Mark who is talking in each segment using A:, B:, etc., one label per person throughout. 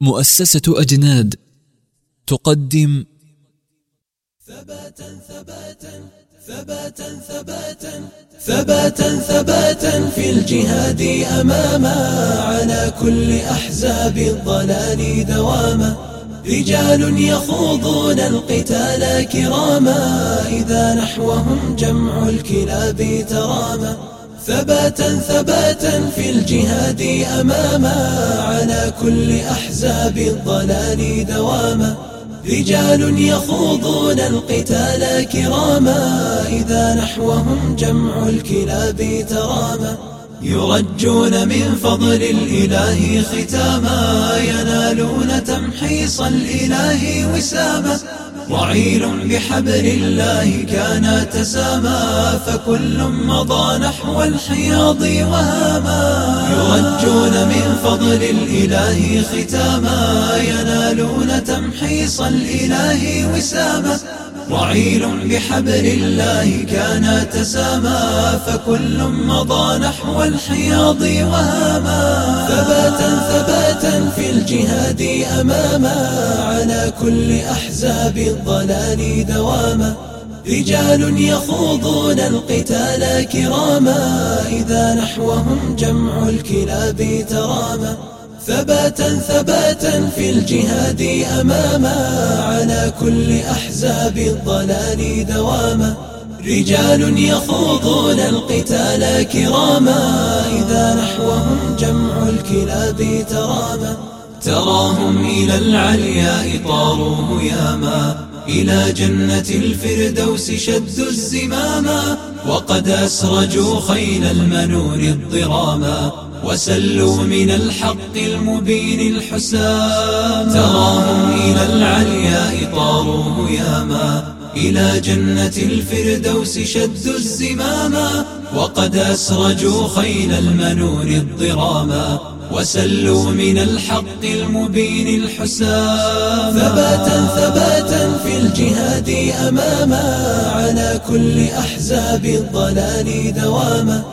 A: مؤسسة أجناد تقدم
B: ثباتا ثباتا ثباتا ثباتا ثباتا ثباتا في الجهاد أماما على كل أحزاب الضلال دواما رجال يخوضون القتال كراما إذا نحوهم جمع الكلاب تراما ثباتا ثباتا في الجهاد أماما على كل أحزاب الضلال دواما رجال يخوضون القتال كراما إذا نحوهم جمع الكلاب تراما يرجون من فضل الإله ختاما ينالون تمحيص الإله وساما وعيل بحبل الله كان تساما فكل مضى نحو الحياض وهاما يرجون من فضل الإله ختاما ينالون تمحيص الإله وساما وعيل بحبل الله كان تساما فكل مضى نحو الحياض وهاما ثباتا ثباتا في الجهاد أماما على كل أحزاب الضلال دواما رجال يخوضون القتال كراما إذا نحوهم جمع الكلاب تراما ثباتا ثباتا في الجهاد أماما على كل أحزاب الضلال دواما رجال يخوضون القتال كراما إذا نحوهم جمع الكلاب تراما تراهم إلى العلياء طاروا هياما إلى جنة الفردوس شدوا الزماما وقد أسرجوا خيل المنون الضراما وسلوا من الحق المبين الحسام تراهم إلى العلياء طاروا هياما إلى جنة الفردوس شدوا الزماما وقد أسرجوا خيل المنون الضراما وسلوا من الحق المبين الحسام ثباتا ثباتا في الجهاد أماما على كل أحزاب الضلال دواما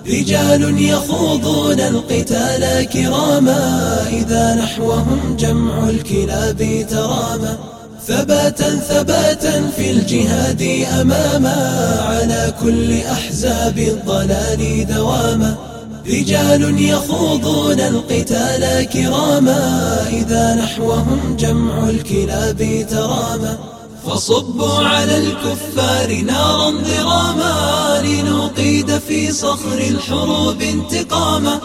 B: رجال يخوضون القتال كراما إذا نحوهم جمع الكلاب تراما ثباتا ثباتا في الجهاد أماما على كل أحزاب الضلال دواما رجال يخوضون القتال كراما إذا نحوهم جمع الكلاب تراما فصبوا على الكفار نارا ضراما لنقيد في صخر الحروب انتقاما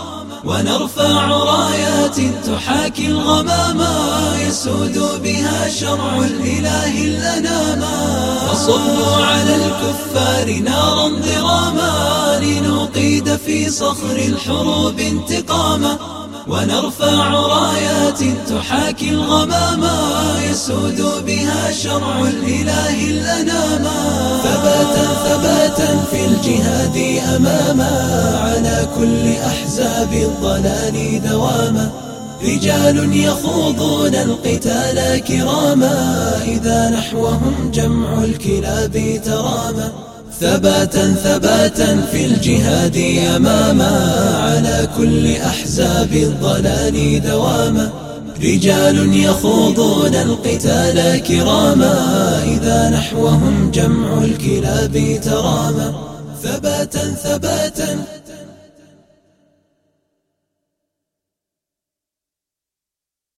B: ونرفع رايات تحاكي الغماما يسود بها شرع الإله الأناما فصبوا على الكفار نارا ضراما لنقيد في صخر الحروب انتقاما ونرفع رايات تحاكي الغماما يسود بها شرع الإله الأناما ثباتا ثباتا في الجهاد أماما على كل أحزاب الضلال دواما رجال يخوضون القتال كراما إذا نحوهم جمع الكلاب تراما ثباتا ثباتا في الجهاد أماما على كل أحزاب الضلال دواما رجال يخوضون القتال كراما إذا نحوهم جمع الكلاب تراما ثباتا ثباتا